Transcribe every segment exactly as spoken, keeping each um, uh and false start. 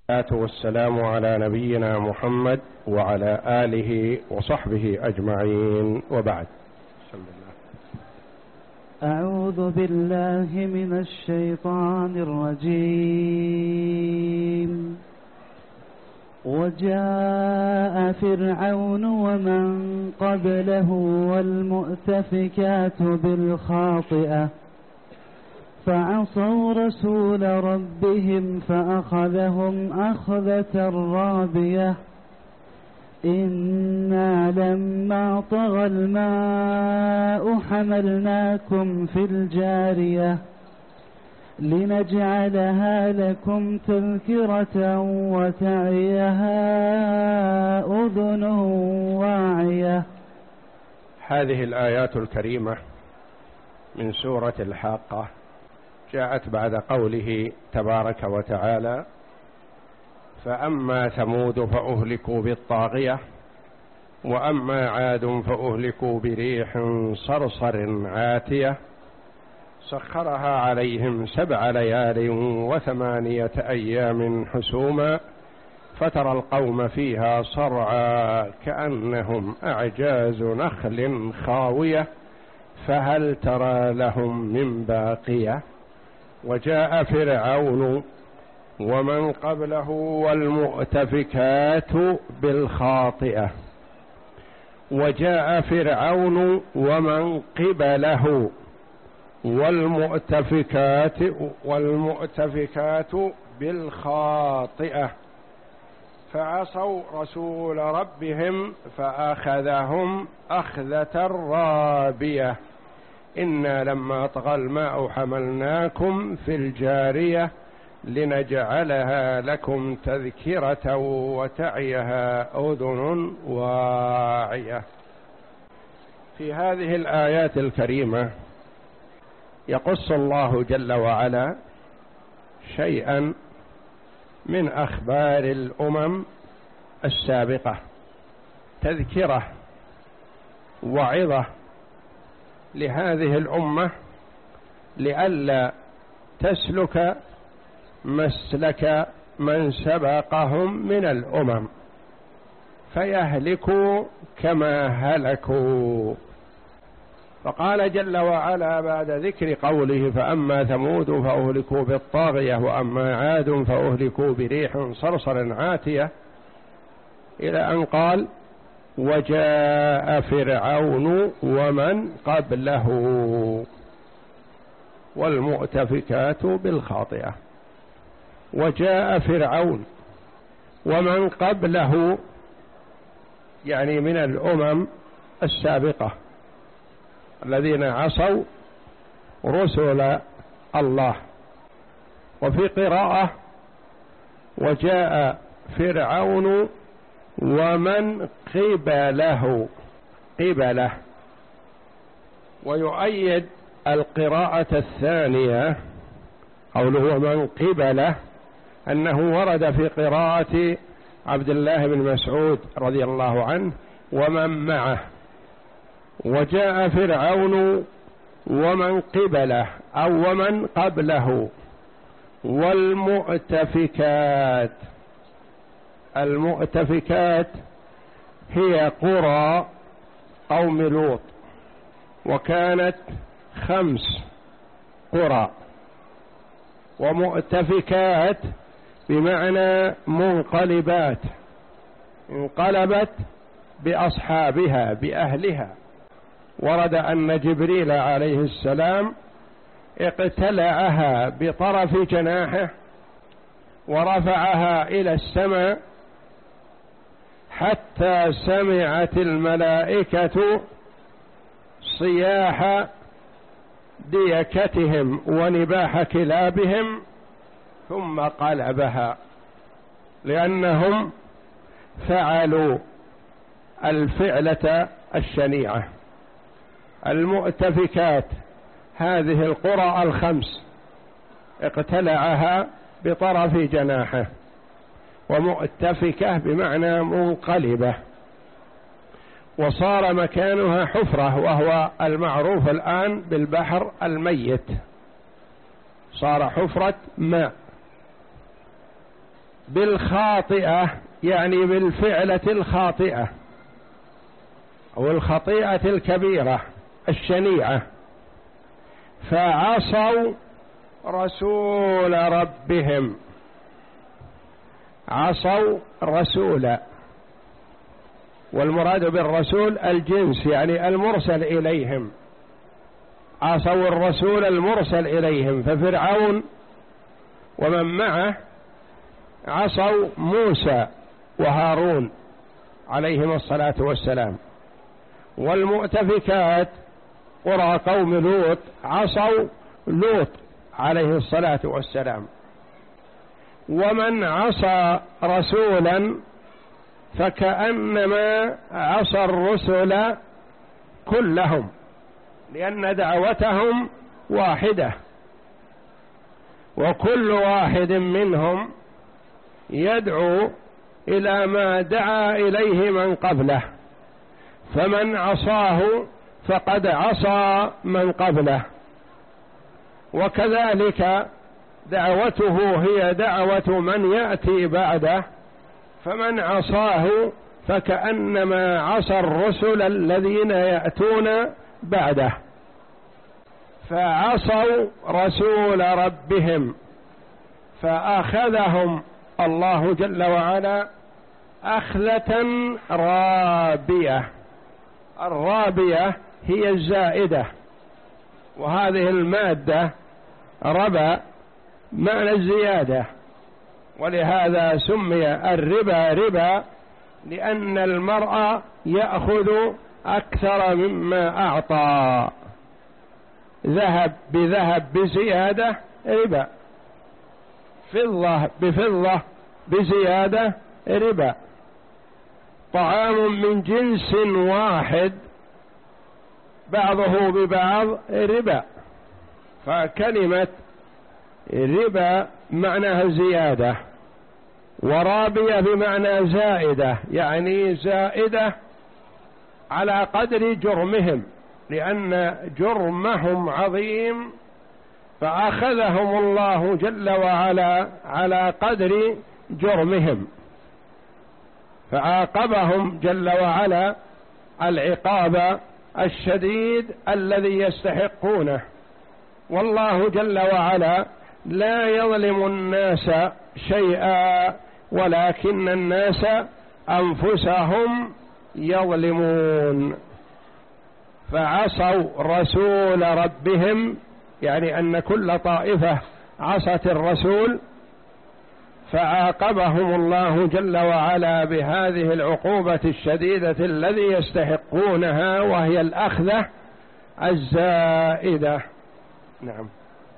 والصلاة والسلام على نبينا محمد وعلى آله وصحبه أجمعين، وبعد. أعوذ بالله من الشيطان الرجيم. وجاء فرعون ومن قبله والمؤتفكات بالخاطئة فعصوا رسول ربهم فأخذهم أخذة رابية إنا لما طغى الماء حملناكم في الجارية لنجعلها لكم تذكرة وتعيها أذن واعية. هذه الآيات الكريمة من سورة الحاقة جاءت بعد قوله تبارك وتعالى: فأما ثمود فأهلكوا بالطاغية وأما عاد فأهلكوا بريح صرصر عاتية سخرها عليهم سبع ليال وثمانية أيام حسوما فترى القوم فيها صرعى كأنهم أعجاز نخل خاوية فهل ترى لهم من باقية. وجاء فرعون ومن قبله والمؤتفكات بالخاطئة. وجاء فرعون ومن قبله والمؤتفكات والمؤتفكات بالخاطئة فعصوا رسول ربهم فأخذهم أخذة رابية إنا لما طغى الماء حملناكم في الجارية لنجعلها لكم تذكرة وتعيها أذن واعية. في هذه الآيات الكريمة يقص الله جل وعلا شيئا من أخبار الأمم السابقة، تذكرة وعظة لهذه الأمة لئلا تسلك مسلك من سبقهم من الأمم فيهلكوا كما هلكوا. فقال جل وعلا بعد ذكر قوله: فأما ثمود فأهلكوا بالطاغية وأما عاد فأهلكوا بريح صرصر عاتية، إلى أن قال: وجاء فرعون ومن قبله والمؤتفكات بالخاطئة. وجاء فرعون ومن قبله يعني من الأمم السابقة الذين عصوا رسل الله. وفي قراءة: وجاء فرعون ومن قبله قبله. ويؤيد القراءة الثانية قوله ومن قبله أنه ورد في قراءة عبد الله بن مسعود رضي الله عنه ومن معه. وجاء فرعون ومن قبله أو ومن قبله والمؤتفكات. المؤتفكات هي قرى قوم لوط، وكانت خمس قرى. ومؤتفكات بمعنى منقلبات، انقلبت بأصحابها بأهلها. ورد أن جبريل عليه السلام اقتلعها بطرف جناحه ورفعها إلى السماء حتى سمعت الملائكة صياح ديكتهم ونباح كلابهم ثم قلبها، لأنهم فعلوا الفعلة الشنيعة. المؤتفكات هذه القرى الخمس اقتلعها بطرف جناحه، ومؤتفكة بمعنى منقلبة. وصار مكانها حفرة، وهو المعروف الآن بالبحر الميت، صار حفرة ماء. بالخاطئة يعني بالفعلة الخاطئة أو الخطيئة الكبيرة الشنيعة، فعصوا رسول ربهم، عصوا رسولا، والمراد بالرسول الجنس يعني المرسل إليهم، عصوا الرسول المرسل إليهم. ففرعون ومن معه عصوا موسى وهارون عليهم الصلاة والسلام، والمؤتفكات قرى قوم لوط عصوا لوط عليه الصلاة والسلام. ومن عصى رسولا فكأنما عصى الرسل كلهم، لأن دعوتهم واحدة، وكل واحد منهم يدعو إلى ما دعا إليه من قبله، فمن عصاه فقد عصى من قبله، وكذلك دعوته هي دعوة من يأتي بعده، فمن عصاه فكأنما عصى الرسل الذين يأتون بعده. فعصوا رسول ربهم فأخذهم الله جل وعلا أخذة رابية. الرابية هي الزائدة، وهذه المادة ربا معنى الزيادة، ولهذا سمي الربا ربا، لأن المرء يأخذ أكثر مما أعطى. ذهب بذهب بزيادة ربا، فضة بفضة بزيادة ربا، طعام من جنس واحد بعضه ببعض ربا. فكلمة ربا معناها زيادة، ورابية بمعنى زائدة، يعني زائدة على قدر جرمهم، لأن جرمهم عظيم فأخذهم الله جل وعلا على قدر جرمهم، فعاقبهم جل وعلا العقاب الشديد الذي يستحقونه. والله جل وعلا لا يظلم الناس شيئا ولكن الناس أنفسهم يظلمون. فعصوا رسول ربهم يعني أن كل طائفة عصت الرسول، فعاقبهم الله جل وعلا بهذه العقوبة الشديدة الذي يستحقونها، وهي الأخذة الزائدة. نعم.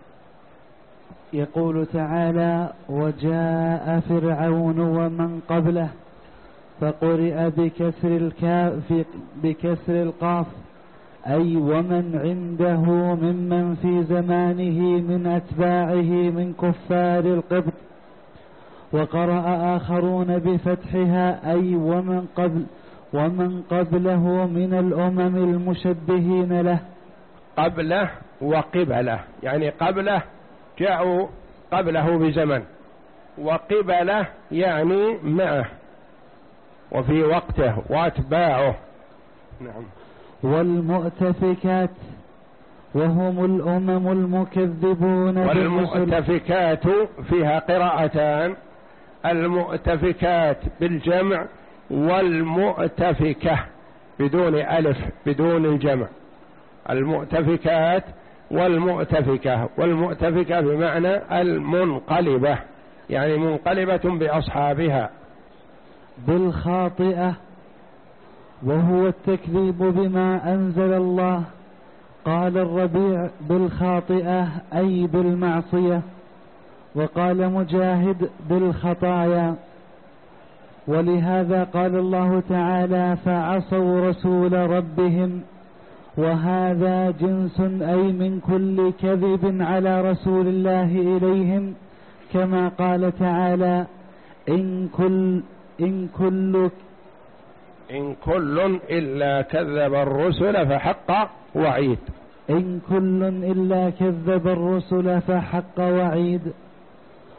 يقول تعالى: وجاء فرعون ومن قبله، فقرئ بكسر الكاف بكسر القاف، أي ومن عنده ممن في زمانه من أتباعه من كفار القبط. وقرأ آخرون بفتحها، أي ومن قبل ومن قبله من الأمم المشبهين له. قبله وقبله، يعني قبله جاءوا قبله بزمن، وقبله يعني معه وفي وقته وأتباعه. نعم. والمؤتفكات وهم الأمم المكذبون. والمؤتفكات فيها قراءتان، المؤتفكات بالجمع والمؤتفكة بدون ألف بدون الجمع، المؤتفكات والمؤتفكة. والمؤتفكة بمعنى المنقلبة، يعني منقلبة بأصحابها. بالخاطئة وهو التكذيب بما أنزل الله. قال الربيع بالخاطئة أي بالمعصية، وقال مجاهد بالخطايا. ولهذا قال الله تعالى: فعصوا رسول ربهم، وهذا جنس أي من كل كذب على رسول الله إليهم، كما قال تعالى: إن كل إن كل إن كل إلا كذب الرسل فحق وعيد. إن كل إلا كذب الرسل فحق وعيد.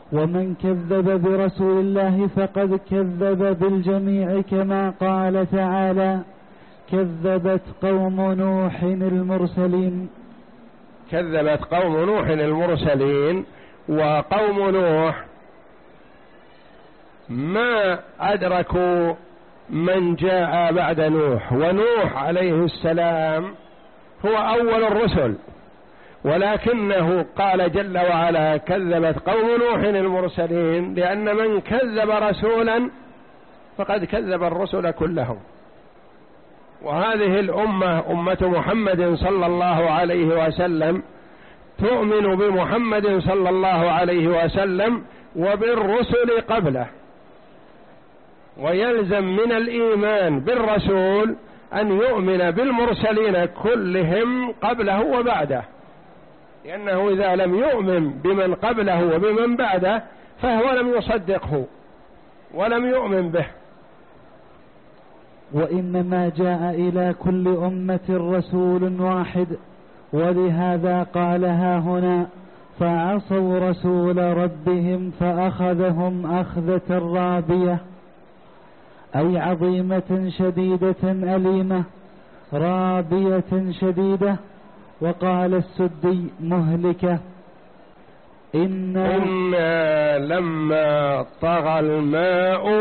ومن كذب برسول الله فقد كذب بالجميع، كما قال تعالى: كذبت قوم نوح المرسلين. كذبت قوم نوح المرسلين. وقوم نوح ما أدركوا من جاء بعد نوح، ونوح عليه السلام هو أول الرسل، ولكنه قال جل وعلا: كذبت قوم نوح المرسلين، لأن من كذب رسولا فقد كذب الرسل كلهم. وهذه الأمة أمة محمد صلى الله عليه وسلم تؤمن بمحمد صلى الله عليه وسلم وبالرسل قبله، ويلزم من الإيمان بالرسول أن يؤمن بالمرسلين كلهم قبله وبعده، لأنه إذا لم يؤمن بمن قبله وبمن بعده فهو لم يصدقه ولم يؤمن به. وإنما جاء إلى كل أمة رسول واحد، ولهذا قالها هنا: فعصوا رسول ربهم فأخذهم أخذة رابية، أي عظيمة شديدة أليمة، رابية شديدة. وقال السدي: مهلكة. إنا, إنا لما طغى الماء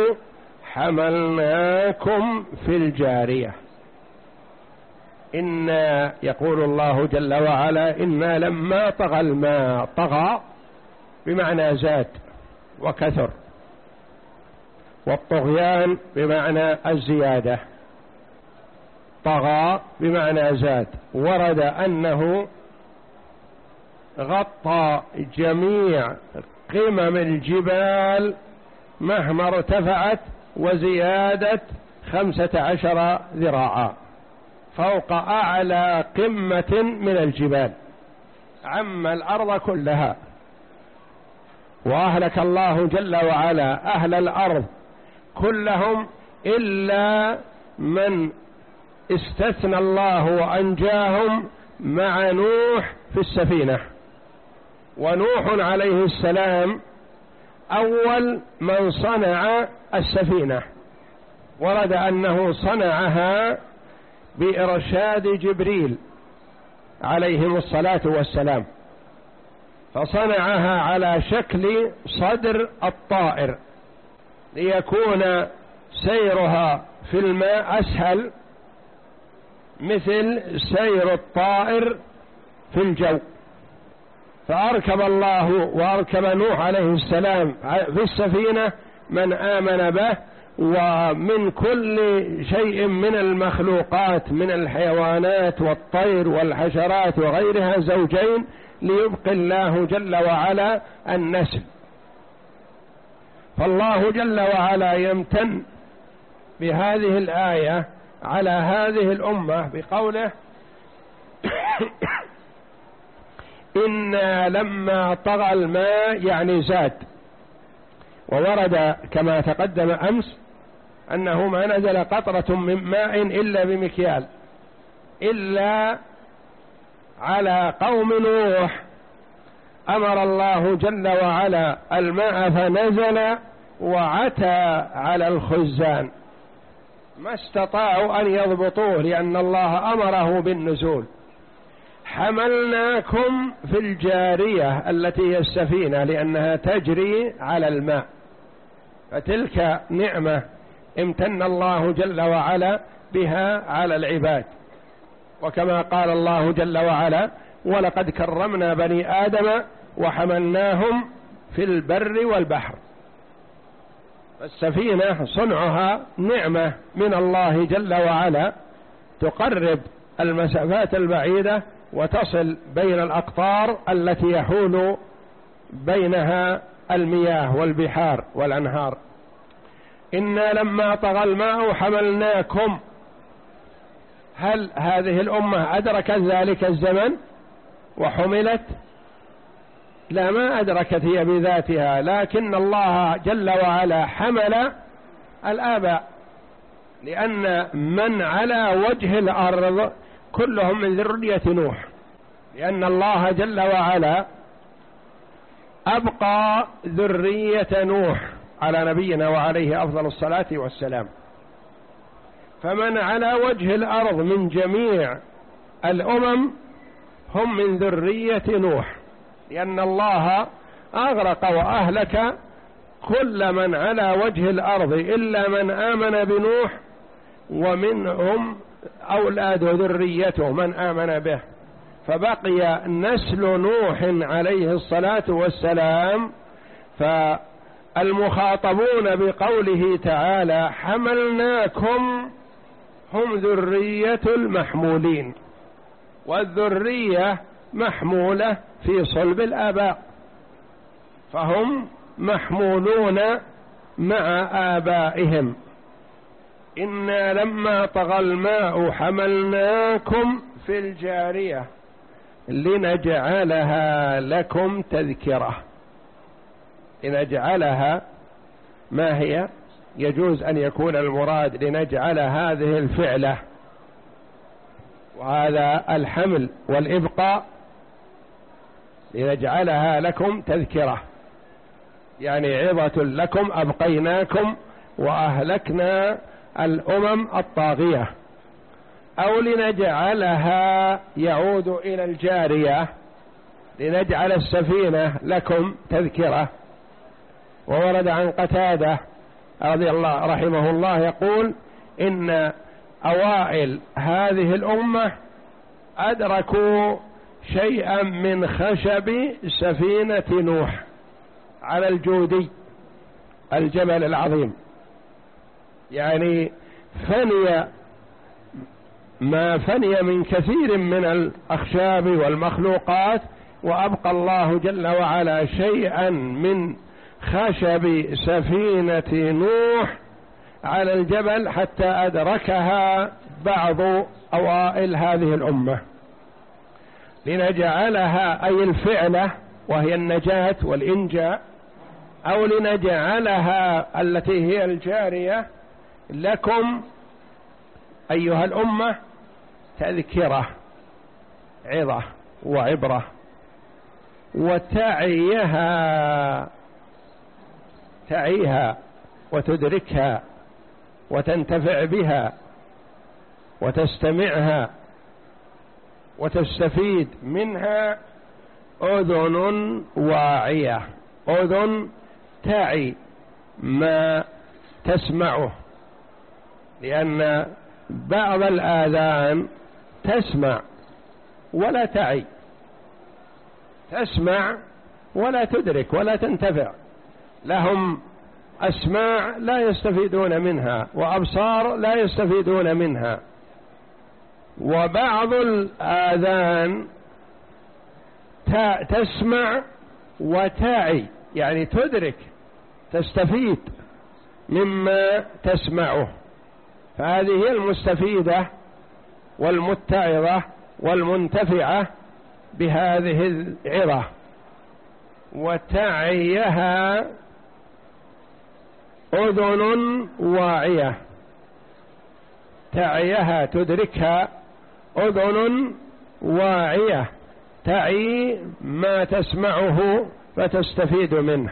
حملناكم في الجارية. إنا يقول الله جل وعلا: إنا لما طغى الماء. طغى بمعنى زاد وكثر، والطغيان بمعنى الزيادة. طغى بمعنى زاد. ورد أنه غطى جميع قمم الجبال مهما ارتفعت وزيادة خمسة عشر ذراعا، فوق أعلى قمة من الجبال، عم الأرض كلها. وأهلك الله جل وعلا أهل الأرض كلهم إلا من استثنى الله وأنجاهم مع نوح في السفينة. ونوح عليه السلام أول من صنع السفينة، ورد أنه صنعها بإرشاد جبريل عليهم الصلاة والسلام، فصنعها على شكل صدر الطائر ليكون سيرها في الماء أسهل مثل سير الطائر في الجو. فأركب الله وأركب نوح عليه السلام في السفينة من آمن به، ومن كل شيء من المخلوقات من الحيوانات والطير والحشرات وغيرها زوجين، ليبقي الله جل وعلا النسل. فالله جل وعلا يمتن بهذه الآية على هذه الأمة بقوله: إنا لما طغى الماء، يعني زاد. وورد كما تقدم أمس أنه ما نزل قطرة من ماء إلا بمكيال، إلا على قوم نوح أمر الله جل وعلا الماء فنزل وعتى على الخزان، ما استطاعوا أن يضبطوه لأن الله أمره بالنزول. حملناكم في الجارية التي هي السفينة، لأنها تجري على الماء، فتلك نعمة امتن الله جل وعلا بها على العباد. وكما قال الله جل وعلا: ولقد كرمنا بني آدم وحملناهم في البر والبحر. السفينة صنعها نعمة من الله جل وعلا، تقرب المسافات البعيدة وتصل بين الأقطار التي يحول بينها المياه والبحار والأنهار. إنا لما طغى الماء حملناكم. هل هذه الأمة أدركت ذلك الزمن وحملت؟ لا، ما أدركت هي بذاتها، لكن الله جل وعلا حمل الآباء، لأن من على وجه الأرض كلهم من ذرية نوح، لأن الله جل وعلا أبقى ذرية نوح على نبينا وعليه أفضل الصلاة والسلام. فمن على وجه الأرض من جميع الأمم هم من ذرية نوح، لأن الله أغرق وأهلك كل من على وجه الأرض إلا من آمن بنوح، ومنهم أولاد ذريته من آمن به، فبقي نسل نوح عليه الصلاة والسلام. فالمخاطبون بقوله تعالى حملناكم هم ذرية المحمولين، والذرية محمولة في صلب الآباء، فهم محمولون مع آبائهم. إنا لما طغى الماء حملناكم في الجارية لنجعلها لكم تذكرة. لنجعلها ما هي؟ يجوز أن يكون المراد لنجعل هذه الفعلة وهذا الحمل والإبقاء لنجعلها لكم تذكرة، يعني عظة لكم، أبقيناكم وأهلكنا الأمم الطاغية. أو لنجعلها يعود إلى الجارية، لنجعل السفينة لكم تذكرة. وورد عن قتادة رضي الله رحمه الله يقول إن أوائل هذه الأمة أدركوا شيئا من خشب سفينة نوح على الجودي الجبل العظيم، يعني فني ما فني من كثير من الأخشاب والمخلوقات، وأبقى الله جل وعلا شيئا من خشب سفينة نوح على الجبل حتى أدركها بعض أوائل هذه الأمة. لنجعلها أي الفعلة وهي النجاة والإنجاء، أو لنجعلها التي هي الجارية لكم أيها الأمة تذكرة، عظة وعبرة، وتعيها تعيها وتدركها وتنتفع بها وتستمعها وتستفيد منها أذن واعية، أذن تعي ما تسمعه، لأن بعض الآذان تسمع ولا تعي، تسمع ولا تدرك ولا تنتفع، لهم أسماع لا يستفيدون منها وأبصار لا يستفيدون منها. وبعض الآذان تسمع وتعي، يعني تدرك تستفيد مما تسمعه، فهذه هي المستفيدة والمتعظة والمنتفعة بهذه العظة. وتعيها أذن واعية، تعيها تدركها أذن واعية، تعي ما تسمعه فتستفيد منه.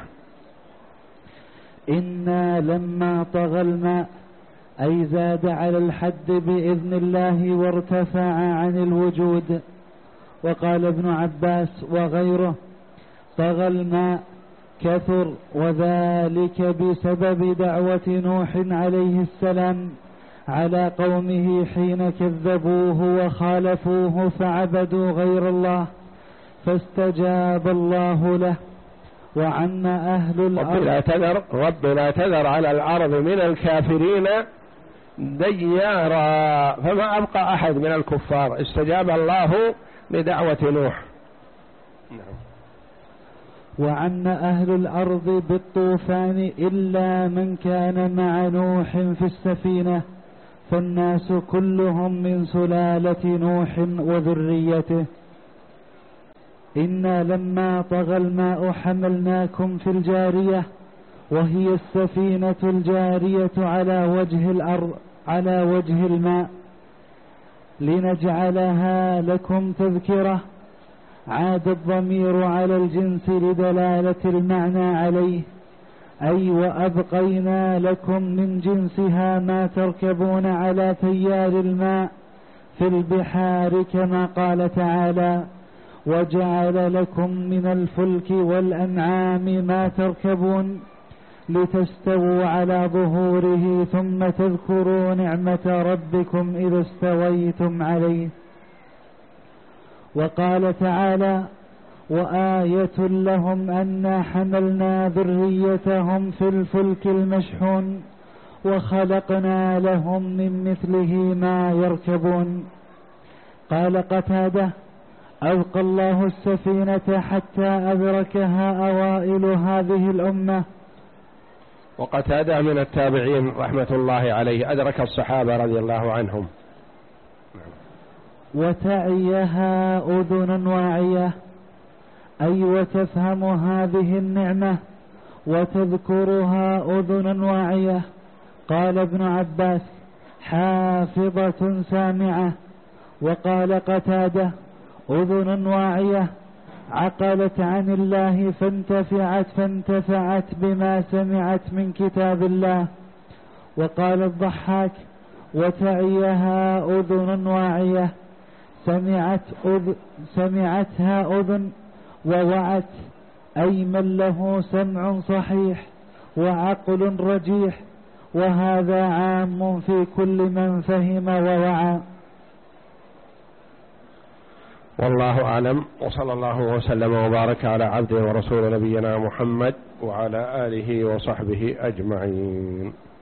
إنا لما طغى الماء أي زاد على الحد بإذن الله وارتفع عن الوجود. وقال ابن عباس وغيره طغى الماء كثر، وذلك بسبب دعوة نوح عليه السلام على قومه حين كذبوه وخالفوه فعبدوا غير الله، فاستجاب الله له. وعم أهل الأرض رب لا تذر, رب لا تذر على الأرض من الكافرين ديارا، فما أبقى أحد من الكفار، استجاب الله لدعوة نوح. نعم. وعم أهل الأرض بالطوفان إلا من كان مع نوح في السفينة، فالناس كلهم من سلالة نوح وذريته. إنا لما طغى الماء حملناكم في الجارية، وهي السفينة الجارية على وجه الأرض على وجه الماء، لنجعلها لكم تذكرة، عاد الضمير على الجنس لدلالة المعنى عليه، أي وأبقينا لكم من جنسها ما تركبون على تيار الماء في البحار، كما قال تعالى: وجعل لكم من الفلك والأنعام ما تركبون لتستووا على ظهوره ثم تذكروا نعمة ربكم إذا استويتم عليه. وقال تعالى: وآية لهم أنا حملنا ذريتهم في الفلك المشحون وخلقنا لهم من مثله ما يركبون. قال قتادة: أبقى الله السفينة حتى أدركها أوائل هذه الأمة. وقتادة من التابعين رحمة الله عليه، أدرك الصحابة رضي الله عنهم. وتعيها أذن واعية، أي وتفهم هذه النعمة وتذكرها أذن واعية. قال ابن عباس: حافظة سامعة. وقال قتادة: أذن واعية عقلت عن الله فانتفعت فانتفعت بما سمعت من كتاب الله. وقال الضحاك: وتعيها أذن واعية سمعت أذ سمعتها أذن ووعت، أي من له سمع صحيح وعقل رجيح، وهذا عام في كل من فهم ووعى. والله أعلم، وصلى الله وسلم وبارك على عبده ورسول نبينا محمد وعلى آله وصحبه أجمعين.